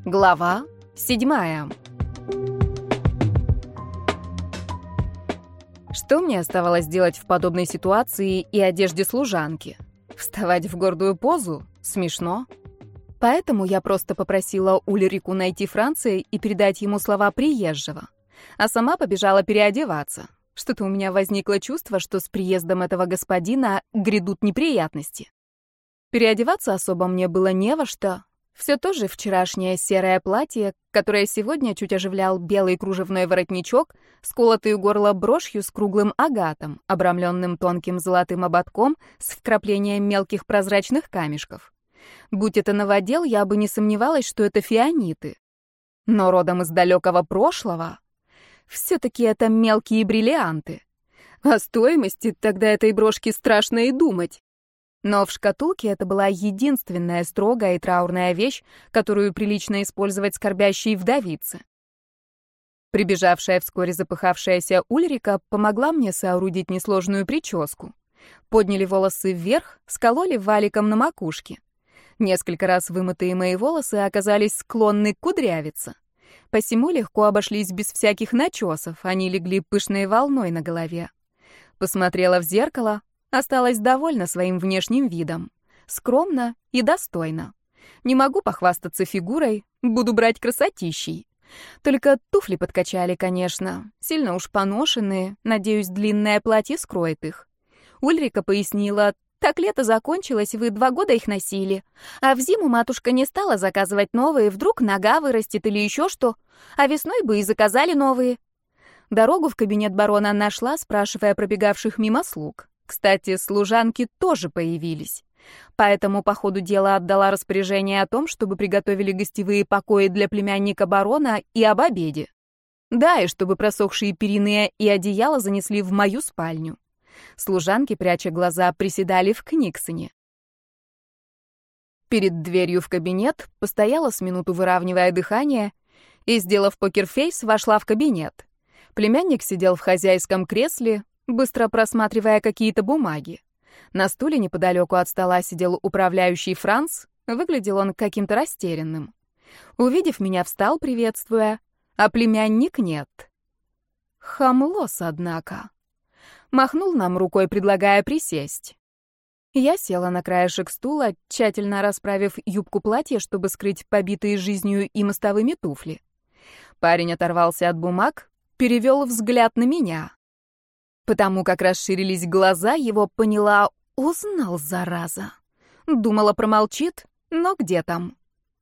Глава 7. Что мне оставалось делать в подобной ситуации и одежде служанки? Вставать в гордую позу? Смешно. Поэтому я просто попросила Ульрику найти Франца и передать ему слова приезжего, а сама побежала переодеваться. Что-то у меня возникло чувство, что с приездом этого господина грядут неприятности. Переодеваться особо мне было не во что. Все то же вчерашнее серое платье, которое сегодня чуть оживлял белый кружевной воротничок, сколотый у горла брошью с круглым агатом, обрамленным тонким золотым ободком с вкраплением мелких прозрачных камешков. Будь это новодел, я бы не сомневалась, что это фианиты. Но родом из далекого прошлого все-таки это мелкие бриллианты. О стоимости тогда этой брошки страшно и думать. Но в шкатулке это была единственная строгая и траурная вещь, которую прилично использовать скорбящей вдовице. Прибежавшая вскоре запыхавшаяся Ульрика помогла мне соорудить несложную прическу. Подняли волосы вверх, скололи валиком на макушке. Несколько раз вымытые мои волосы оказались склонны кудрявиться. Посему легко обошлись без всяких начесов, они легли пышной волной на голове. Посмотрела в зеркало. Осталась довольна своим внешним видом. Скромно и достойно. Не могу похвастаться фигурой, буду брать красотищей. Только туфли подкачали, конечно. Сильно уж поношенные, надеюсь, длинное платье скроет их. Ульрика пояснила: так лето закончилось, вы 2 года их носили. А в зиму матушка не стала заказывать новые, вдруг нога вырастет или еще что. А весной бы и заказали новые. Дорогу в кабинет барона нашла, спрашивая пробегавших мимо слуг. Кстати, служанки тоже появились. Поэтому по ходу дела отдала распоряжение о том, чтобы приготовили гостевые покои для племянника барона и об обеде. Да, и чтобы просохшие перины и одеяло занесли в мою спальню. Служанки, пряча глаза, приседали в книгсоне. Перед дверью в кабинет постояла с минуту, выравнивая дыхание, и, сделав покерфейс, вошла в кабинет. Племянник сидел в хозяйском кресле, быстро просматривая какие-то бумаги. На стуле неподалеку от стола сидел управляющий Франц, выглядел он каким-то растерянным. Увидев меня, встал, приветствуя, а племянник нет. Хамлос, однако. Махнул нам рукой, предлагая присесть. Я села на краешек стула, тщательно расправив юбку платья, чтобы скрыть побитые жизнью и мостовыми туфли. Парень оторвался от бумаг, перевел взгляд на меня. Потому как расширились глаза, его поняла, узнал, зараза. Думала, промолчит, но где там?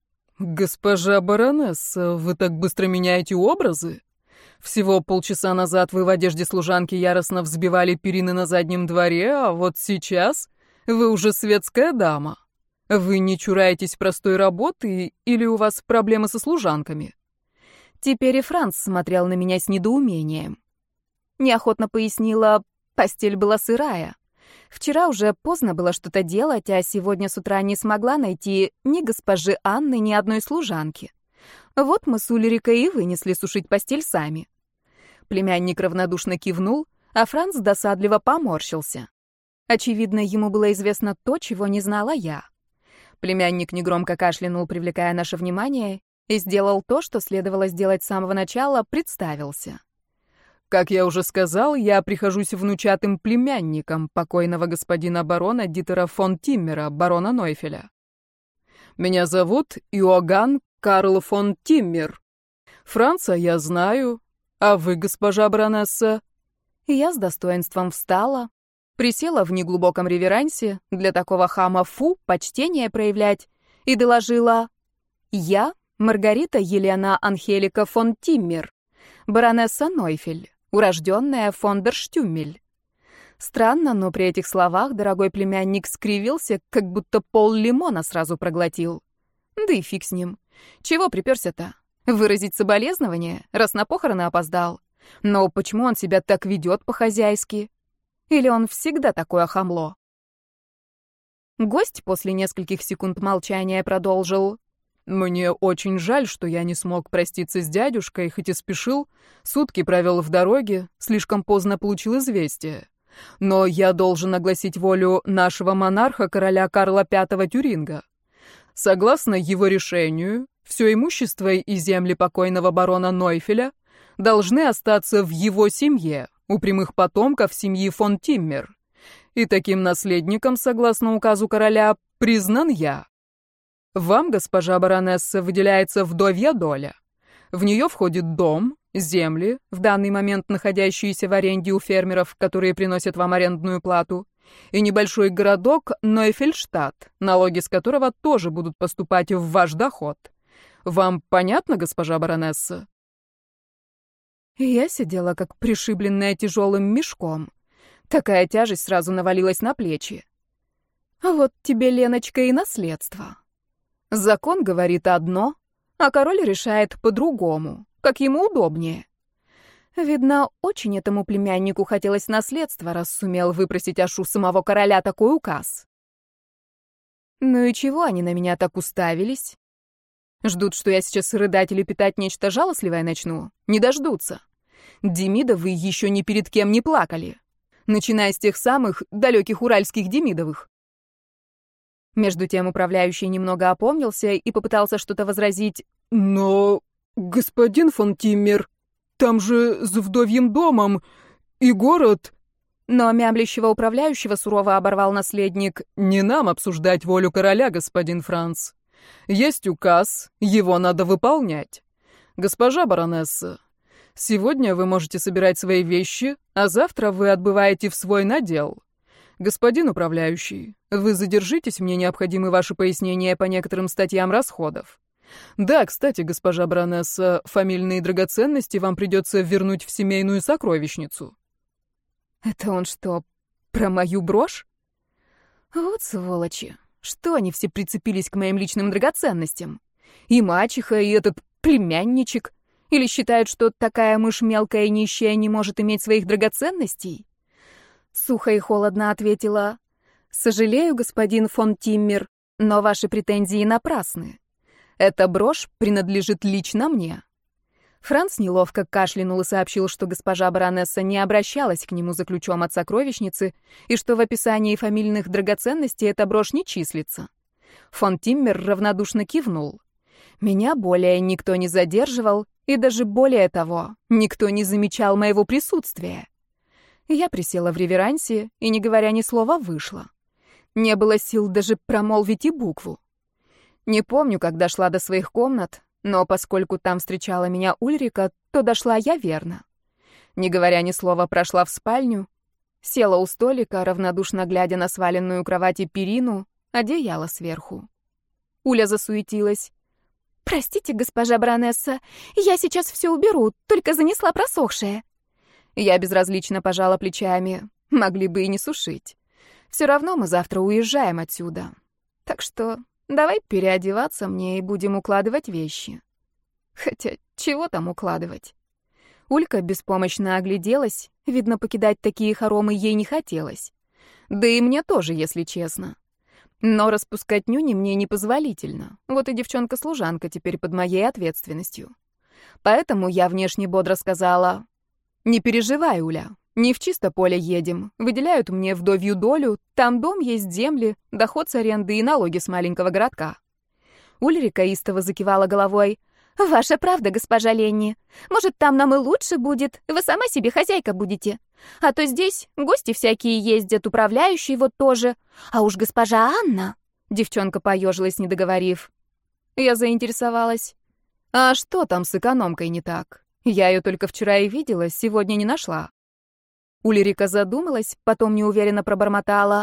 «Госпожа баронесса, вы так быстро меняете образы? Всего полчаса назад вы в одежде служанки яростно взбивали перины на заднем дворе, а вот сейчас вы уже светская дама. Вы не чураетесь простой работы или у вас проблемы со служанками?» Теперь и Франц смотрел на меня с недоумением. Неохотно пояснила, постель была сырая. Вчера уже поздно было что-то делать, а сегодня с утра не смогла найти ни госпожи Анны, ни одной служанки. Вот мы с Ульрикой и вынесли сушить постель сами. Племянник равнодушно кивнул, а Франц досадливо поморщился. Очевидно, ему было известно то, чего не знала я. Племянник негромко кашлянул, привлекая наше внимание, и сделал то, что следовало сделать с самого начала, представился. «Как я уже сказал, я прихожусь внучатым племянником покойного господина барона Дитера фон Тиммера, барона Нойфеля. Меня зовут Иоганн Карл фон Тиммер. Франца я знаю, а вы, госпожа баронесса?» Я с достоинством встала, присела в неглубоком реверансе, для такого хама почтение проявлять, и доложила: «Я Маргарита Елена Анхелика фон Тиммер, баронесса Нойфель, урожденная фон дер Штюмель». Странно, но при этих словах дорогой племянник скривился, как будто пол лимона сразу проглотил. Да и фиг с ним. Чего приперся-то? Выразить соболезнование, раз на похороны опоздал? Но почему он себя так ведет по-хозяйски? Или он всегда такое хамло? Гость после нескольких секунд молчания продолжил: «Мне очень жаль, что я не смог проститься с дядюшкой, хоть и спешил. Сутки провел в дороге, слишком поздно получил известие. Но я должен огласить волю нашего монарха, короля Карла V Тюринга. Согласно его решению, все имущество и земли покойного барона Нойфеля должны остаться в его семье, у прямых потомков семьи фон Тиммер. И таким наследником, согласно указу короля, признан я. Вам, госпожа баронесса, выделяется вдовья доля. В нее входит дом, земли, в данный момент находящиеся в аренде у фермеров, которые приносят вам арендную плату, и небольшой городок Нойфельштадт, налоги с которого тоже будут поступать в ваш доход. Вам понятно, госпожа баронесса? Я сидела как пришибленная тяжелым мешком. Такая тяжесть сразу навалилась на плечи. Вот тебе, Леночка, и наследство. Закон говорит одно, а король решает по-другому, как ему удобнее. Видно, очень этому племяннику хотелось наследства, раз сумел выпросить аж у самого короля такой указ. Ну и чего они на меня так уставились? Ждут, что я сейчас рыдать или питать нечто жалостливое начну? Не дождутся. Демидовы еще ни перед кем не плакали. Начиная с тех самых далеких уральских Демидовых. Между тем управляющий немного опомнился и попытался что-то возразить. Но, господин фон Тиммер, там же с вдовьим домом и город. Но мямлящего управляющего сурово оборвал наследник. Не нам обсуждать волю короля, господин Франц. Есть указ, его надо выполнять. Госпожа баронесса, сегодня вы можете собирать свои вещи, а завтра вы отбываете в свой надел. Господин управляющий, вы задержитесь, мне необходимы ваши пояснения по некоторым статьям расходов. Да, кстати, госпожа баронесса, фамильные драгоценности вам придется вернуть в семейную сокровищницу. Это он что, про мою брошь? Вот сволочи. Что они все прицепились к моим личным драгоценностям? И мачеха, и этот племянничек? Или считают, что такая мышь мелкая и нищая не может иметь своих драгоценностей? Сухо и холодно ответила: «Сожалею, господин фон Тиммер, но ваши претензии напрасны. Эта брошь принадлежит лично мне». Франц неловко кашлянул и сообщил, что госпожа баронесса не обращалась к нему за ключом от сокровищницы и что в описании фамильных драгоценностей эта брошь не числится. Фон Тиммер равнодушно кивнул. Меня более никто не задерживал, и даже более того, никто не замечал моего присутствия. Я присела в реверансе и, не говоря ни слова, вышла. Не было сил даже промолвить и букву. Не помню, как дошла до своих комнат, но поскольку там встречала меня Ульрика, то дошла я верно. Не говоря ни слова, прошла в спальню, села у столика, равнодушно глядя на сваленную кровать и перину, одеяло сверху. Уля засуетилась. «Простите, госпожа баронесса, я сейчас все уберу, только занесла просохшее». Я безразлично пожала плечами. Могли бы и не сушить. Все равно мы завтра уезжаем отсюда. Так что давай переодеваться мне и будем укладывать вещи. Хотя, чего там укладывать? Улька беспомощно огляделась. Видно, покидать такие хоромы ей не хотелось. Да и мне тоже, если честно. Но распускать нюни мне непозволительно. Вот и девчонка-служанка теперь под моей ответственностью. Поэтому я внешне бодро сказала: «Не переживай, Уля, не в чисто поле едем. Выделяют мне вдовью долю, там дом есть, земли, доход с аренды и налоги с маленького городка». Ульрика истово закивала головой. «Ваша правда, госпожа Ленни. Может, там нам и лучше будет, вы сама себе хозяйка будете. А то здесь гости всякие ездят, управляющий вот тоже. А уж госпожа Анна...» Девчонка поежилась, не договорив. Я заинтересовалась. «А что там с экономкой не так? Я ее только вчера и видела, сегодня не нашла». Ульрика задумалась, потом неуверенно пробормотала: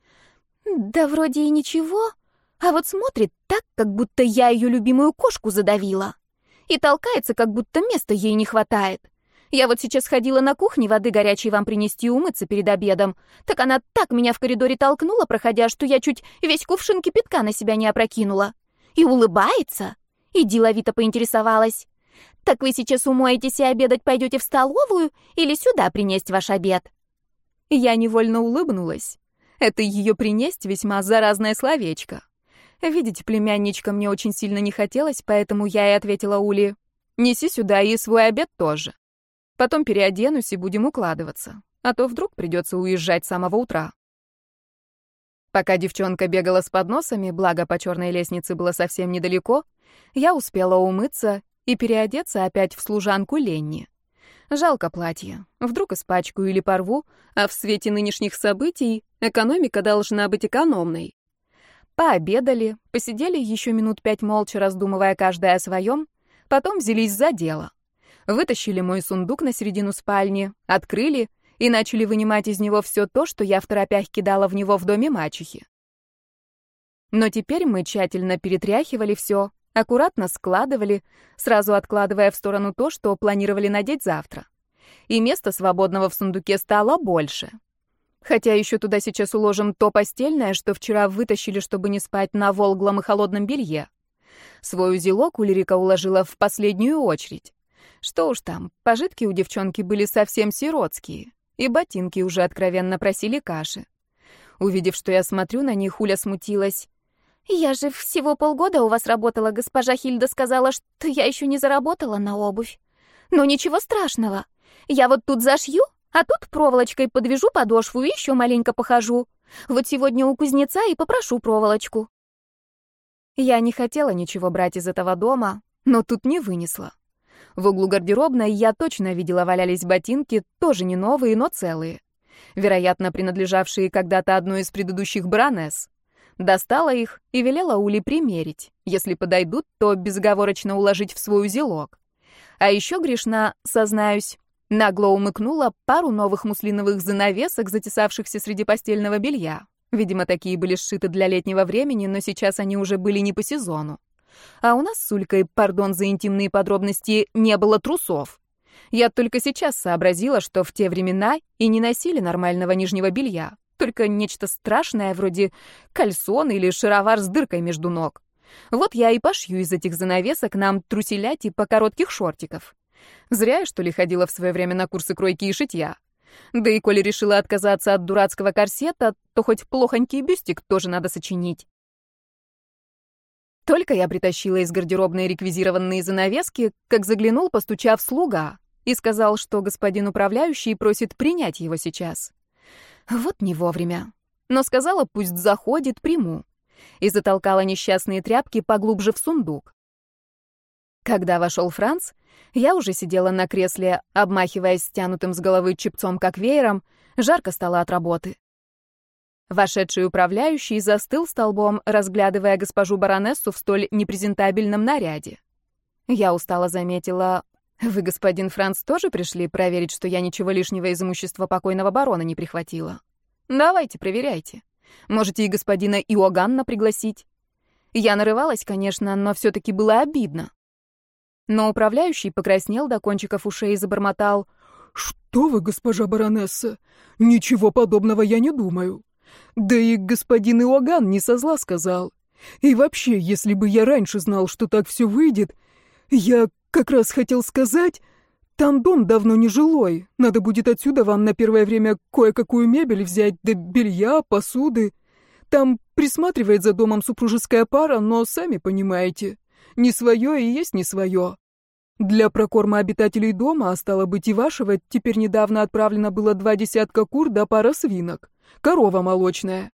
«Да вроде и ничего, а вот смотрит так, как будто я ее любимую кошку задавила. И толкается, как будто места ей не хватает. Я вот сейчас ходила на кухне воды горячей вам принести и умыться перед обедом. Так она так меня в коридоре толкнула, проходя, что я чуть весь кувшин кипятка на себя не опрокинула. И улыбается. И деловито поинтересовалась: так вы сейчас умоетесь и обедать пойдете в столовую или сюда принесть ваш обед?» Я невольно улыбнулась. Это ее принесть весьма заразное словечко. Видеть племянничка мне очень сильно не хотелось, поэтому я и ответила Уле: «Неси сюда и свой обед тоже. Потом переоденусь и будем укладываться, а то вдруг придется уезжать с самого утра». Пока девчонка бегала с подносами, благо по черной лестнице было совсем недалеко, я успела умыться и переодеться опять в служанку Ленни. Жалко платье. Вдруг испачкаю или порву, а в свете нынешних событий экономика должна быть экономной. Пообедали, посидели еще минут 5 молча, раздумывая каждая о своем, потом взялись за дело. Вытащили мой сундук на середину спальни, открыли и начали вынимать из него все то, что я второпях кидала в него в доме мачехи. Но теперь мы тщательно перетряхивали все, аккуратно складывали, сразу откладывая в сторону то, что планировали надеть завтра. И места свободного в сундуке стало больше. Хотя еще туда сейчас уложим то постельное, что вчера вытащили, чтобы не спать на волглом и холодном белье. Свой узелок Ульрика уложила в последнюю очередь. Что уж там, пожитки у девчонки были совсем сиротские, и ботинки уже откровенно просили каши. Увидев, что я смотрю на них, Уля смутилась. «Я же всего полгода у вас работала, госпожа Хильда сказала, что я еще не заработала на обувь. Но ничего страшного. Я вот тут зашью, а тут проволочкой подвяжу подошву и еще маленько похожу. Вот сегодня у кузнеца и попрошу проволочку». Я не хотела ничего брать из этого дома, но тут не вынесла. В углу гардеробной я точно видела валялись ботинки, тоже не новые, но целые. Вероятно, принадлежавшие когда-то одной из предыдущих баронесс. Достала их и велела Уле примерить. Если подойдут, то безоговорочно уложить в свой узелок. А еще грешна, сознаюсь, нагло умыкнула пару новых муслиновых занавесок, затесавшихся среди постельного белья. Видимо, такие были сшиты для летнего времени, но сейчас они уже были не по сезону. А у нас с Улькой, пардон за интимные подробности, не было трусов. Я только сейчас сообразила, что в те времена и не носили нормального нижнего белья, только нечто страшное, вроде кальсон или шаровар с дыркой между ног. Вот я и пошью из этих занавесок нам труселя типа коротких шортиков. Зря я, что ли, ходила в свое время на курсы кройки и шитья. Да и коли решила отказаться от дурацкого корсета, то хоть плохонький бюстик тоже надо сочинить. Только я притащила из гардеробной реквизированные занавески, как заглянул, постучав, слуга, и сказал, что господин управляющий просит принять его сейчас. Вот не вовремя. Но сказала, пусть заходит, приму. И затолкала несчастные тряпки поглубже в сундук. Когда вошел Франц, я уже сидела на кресле, обмахиваясь стянутым с головы чепцом как веером, жарко стало от работы. Вошедший управляющий застыл столбом, разглядывая госпожу баронессу в столь непрезентабельном наряде. Я устало заметила: «Вы, господин Франц, тоже пришли проверить, что я ничего лишнего из имущества покойного барона не прихватила? Давайте, проверяйте. Можете и господина Иоганна пригласить». Я нарывалась, конечно, но все-таки было обидно. Но управляющий покраснел до кончиков ушей и забормотал: «Что вы, госпожа баронесса? Ничего подобного я не думаю. Да и господин Иоганн не со зла сказал. И вообще, если бы я раньше знал, что так все выйдет, я как раз хотел сказать, там дом давно не жилой. Надо будет отсюда вам на первое время кое-какую мебель взять, да белья, посуды. Там присматривает за домом супружеская пара, но, сами понимаете, не свое и есть не свое. Для прокорма обитателей дома, а стало быть и вашего, теперь недавно отправлено было 2 десятка кур да пара свинок. Корова молочная».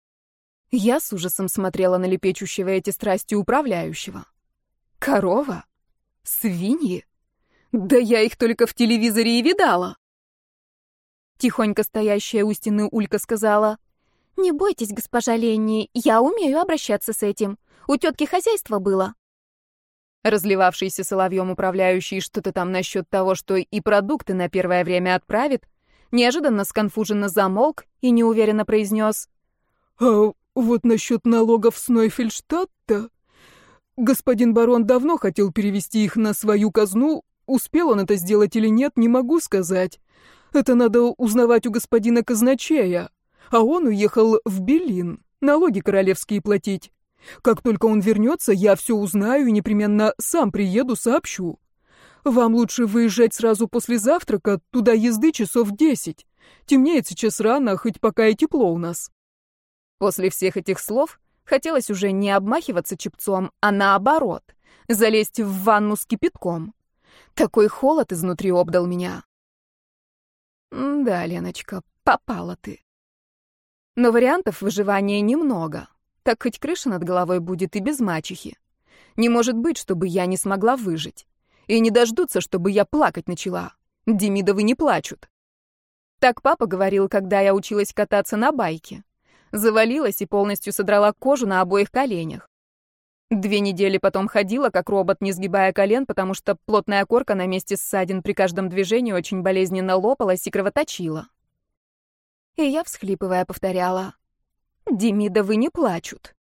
Я с ужасом смотрела на лепечущего эти страсти управляющего. Корова? Свиньи? Да я их только в телевизоре и видала. Тихонько стоящая у стены Улька сказала: «Не бойтесь, госпожа Ленни, я умею обращаться с этим. У тетки хозяйство было». Разливавшийся соловьем управляющий что-то там насчет того, что и продукты на первое время отправит, неожиданно сконфуженно замолк и неуверенно произнес: «А вот насчет налогов с Нойфельштадта. Господин барон давно хотел перевести их на свою казну. Успел он это сделать или нет, не могу сказать. Это надо узнавать у господина казначея. А он уехал в Берлин, налоги королевские платить. Как только он вернется, я все узнаю и непременно сам приеду, сообщу. Вам лучше выезжать сразу после завтрака, туда езды часов 10. Темнеет сейчас рано, хоть пока и тепло у нас». После всех этих слов хотелось уже не обмахиваться чепцом, а наоборот, залезть в ванну с кипятком. Такой холод изнутри обдал меня. Да, Леночка, попала ты. Но вариантов выживания немного. Так хоть крыша над головой будет и без мачехи. Не может быть, чтобы я не смогла выжить. И не дождутся, чтобы я плакать начала. Демидовы не плачут. Так папа говорил, когда я училась кататься на байке. Завалилась и полностью содрала кожу на обоих коленях. 2 недели потом ходила, как робот, не сгибая колен, потому что плотная корка на месте ссадин при каждом движении очень болезненно лопалась и кровоточила. И я, всхлипывая, повторяла: «Демидовы не плачут».